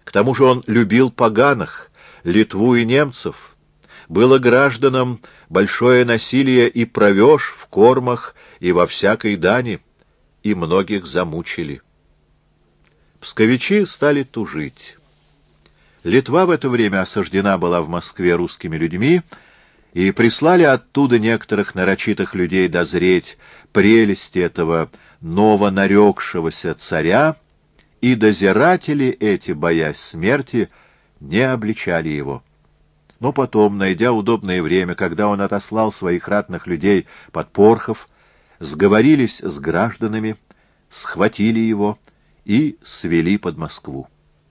К тому же он любил поганых, Литву и немцев. Было гражданам большое насилие и провеж в кормах и во всякой дани, и многих замучили. Псковичи стали тужить. Литва в это время осаждена была в Москве русскими людьми, и прислали оттуда некоторых нарочитых людей дозреть прелести этого новонарекшегося царя, и дозиратели эти, боясь смерти, не обличали его. Но потом, найдя удобное время, когда он отослал своих ратных людей под Порхов, сговорились с гражданами, схватили его и свели под Москву.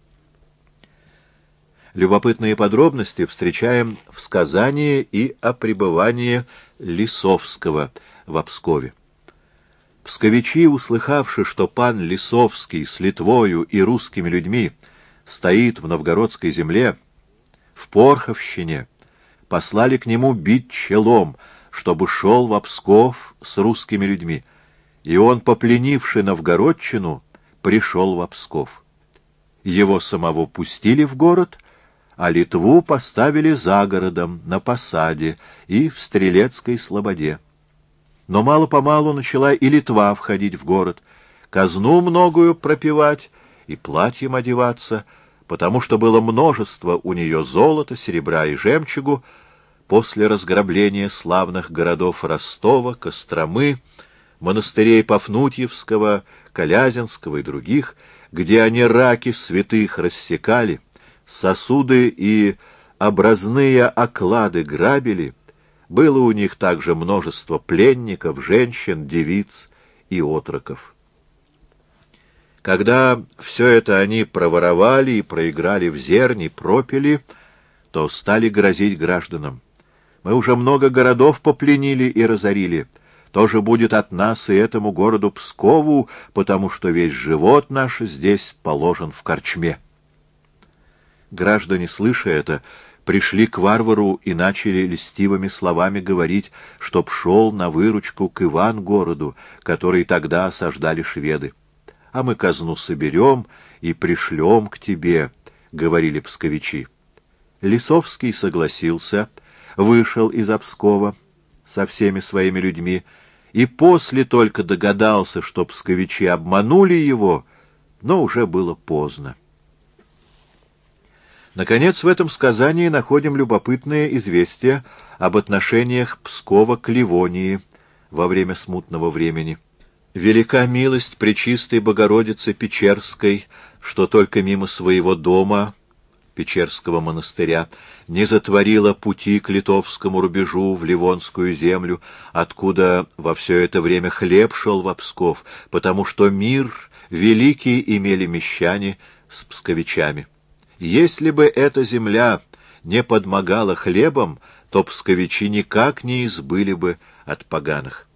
Любопытные подробности встречаем в сказании и о пребывании Лисовского в Пскове. Псковичи, услыхавши, что пан Лисовский с Литвою и русскими людьми стоит в новгородской земле, в Порховщине, послали к нему бить челом, чтобы шел в Псков с русскими людьми, и он, попленивший новгородчину, пришел в Псков. Его самого пустили в город, а Литву поставили за городом, на посаде и в Стрелецкой слободе. Но мало-помалу начала и Литва входить в город, казну многую пропивать и платьем одеваться, потому что было множество у нее золота, серебра и жемчугу после разграбления славных городов Ростова, Костромы, монастырей Пафнутьевского, Колязинского и других, где они раки святых рассекали, сосуды и образные оклады грабили. Было у них также множество пленников, женщин, девиц и отроков. Когда все это они проворовали и проиграли в зерни, пропили, то стали грозить гражданам: мы уже много городов попленили и разорили, тоже будет от нас и этому городу Пскову, потому что весь живот наш здесь положен в корчме. Граждане, слыша это, пришли к варвару и начали льстивыми словами говорить, чтоб шел на выручку к Ивангороду, который тогда осаждали шведы. А мы казну соберем и пришлем к тебе, — говорили псковичи. Лисовский согласился, вышел из Пскова со всеми своими людьми, и после только догадался, что псковичи обманули его, но уже было поздно. Наконец, в этом сказании находим любопытное известие об отношениях Пскова к Ливонии во время смутного времени. Велика милость Пречистой Богородицы Печерской, что только мимо своего дома, Печерского монастыря, не затворила пути к литовскому рубежу в Ливонскую землю, откуда во все это время хлеб шел в Псков, потому что мир великий имели мещане с псковичами. Если бы эта земля не подмогала хлебом, то псковичи никак не избыли бы от поганых.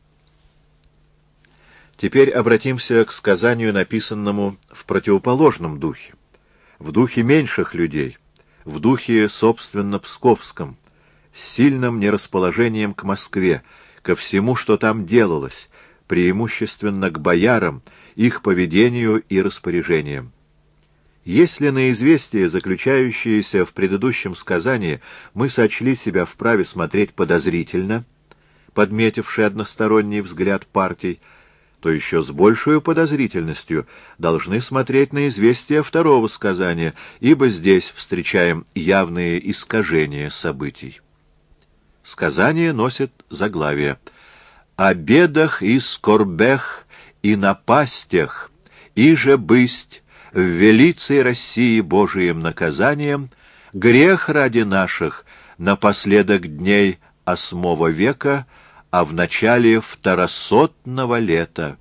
Теперь обратимся к сказанию, написанному в противоположном духе, в духе меньших людей, в духе, собственно, псковском, с сильным нерасположением к Москве, ко всему, что там делалось, преимущественно к боярам, их поведению и распоряжениям. Если на известие, заключающееся в предыдущем сказании, мы сочли себя вправе смотреть подозрительно, подметивший односторонний взгляд партий, то еще с большей подозрительностью должны смотреть на известие второго сказания, ибо здесь встречаем явные искажения событий. Сказание носит заглавие: «О бедах и скорбях и напастях, иже бысть в велицей России Божиим наказанием, грех ради наших напоследок дней 8 века, а в начале 200-го лета».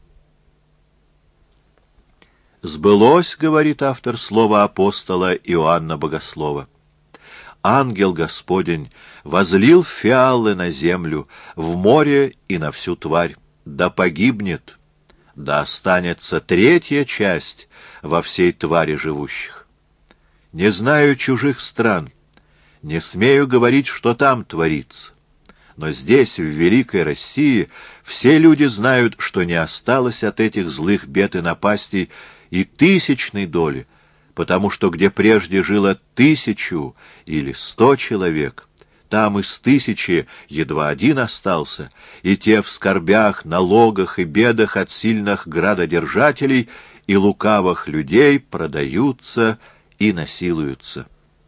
Сбылось, говорит автор, слово апостола Иоанна Богослова. Ангел Господень возлил фиалы на землю, в море и на всю тварь. Да погибнет, да останется третья часть во всей твари живущих. Не знаю чужих стран, не смею говорить, что там творится. Но здесь, в великой России, все люди знают, что не осталось от этих злых бед и напастей и тысячной доли, потому что где прежде жило 1000 или 100 человек, там из 1000 едва один остался, и те в скорбях, налогах и бедах от сильных градодержателей и лукавых людей продаются и насилуются.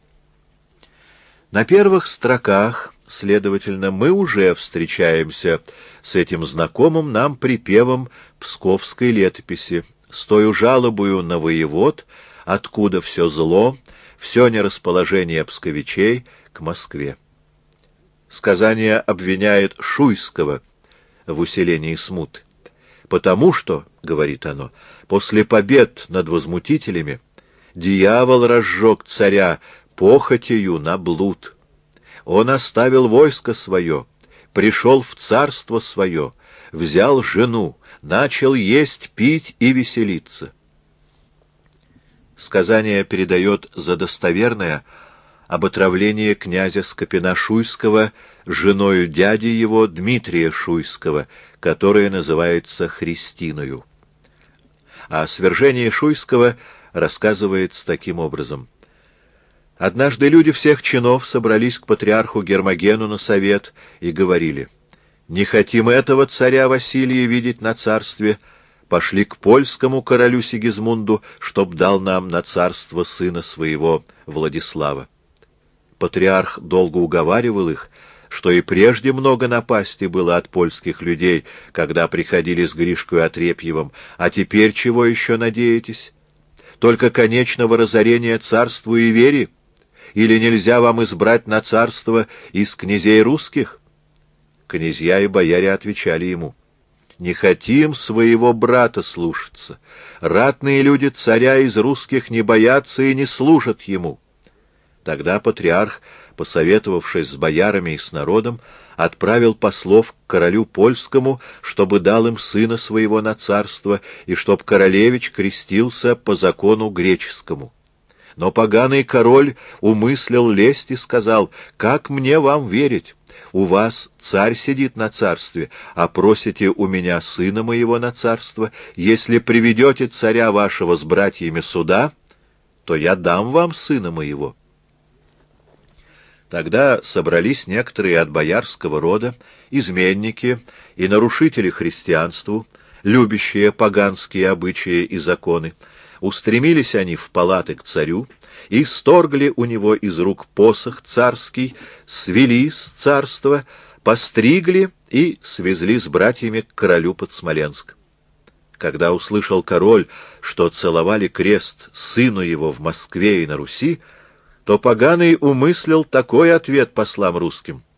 На первых строках, следовательно, мы уже встречаемся с этим знакомым нам припевом псковской летописи, с тою жалобою на воевод, откуда все зло, все нерасположение псковичей к Москве. Сказание обвиняет Шуйского в усилении смуты, потому что, говорит оно, после побед над возмутителями дьявол разжег царя похотью на блуд. Он оставил войско свое, пришел в царство свое, взял жену, начал есть, пить и веселиться. Сказание передает за достоверное об отравлении князя Скопина-Шуйского женою дяди его Дмитрия Шуйского, которая называется Христиною. А о свержении Шуйского рассказывается таким образом. Однажды люди всех чинов собрались к патриарху Гермогену на совет и говорили: «Не хотим этого царя Василия видеть на царстве, пошли к польскому королю Сигизмунду, чтоб дал нам на царство сына своего Владислава». Патриарх долго уговаривал их, что и прежде много напасти было от польских людей, когда приходили с Гришкой Отрепьевым, а теперь чего еще надеетесь? Только конечного разорения царству и вере? Или нельзя вам избрать на царство из князей русских? Князья и бояре отвечали ему: «Не хотим своего брата слушаться. Ратные люди царя из русских не боятся и не служат ему». Тогда патриарх, посоветовавшись с боярами и с народом, отправил послов к королю польскому, чтобы дал им сына своего на царство, и чтоб королевич крестился по закону греческому. Но поганый король умыслил лесть и сказал: «Как мне вам верить? У вас царь сидит на царстве, а просите у меня сына моего на царство. Если приведете царя вашего с братьями сюда, то я дам вам сына моего». Тогда собрались некоторые от боярского рода, изменники и нарушители христианству, любящие поганские обычаи и законы. Устремились они в палаты к царю и сторгли у него из рук посох царский, свели с царства, постригли и свезли с братьями к королю под Смоленск. Когда услышал король, что целовали крест сыну его в Москве и на Руси, то поганый умыслил такой ответ послам русским: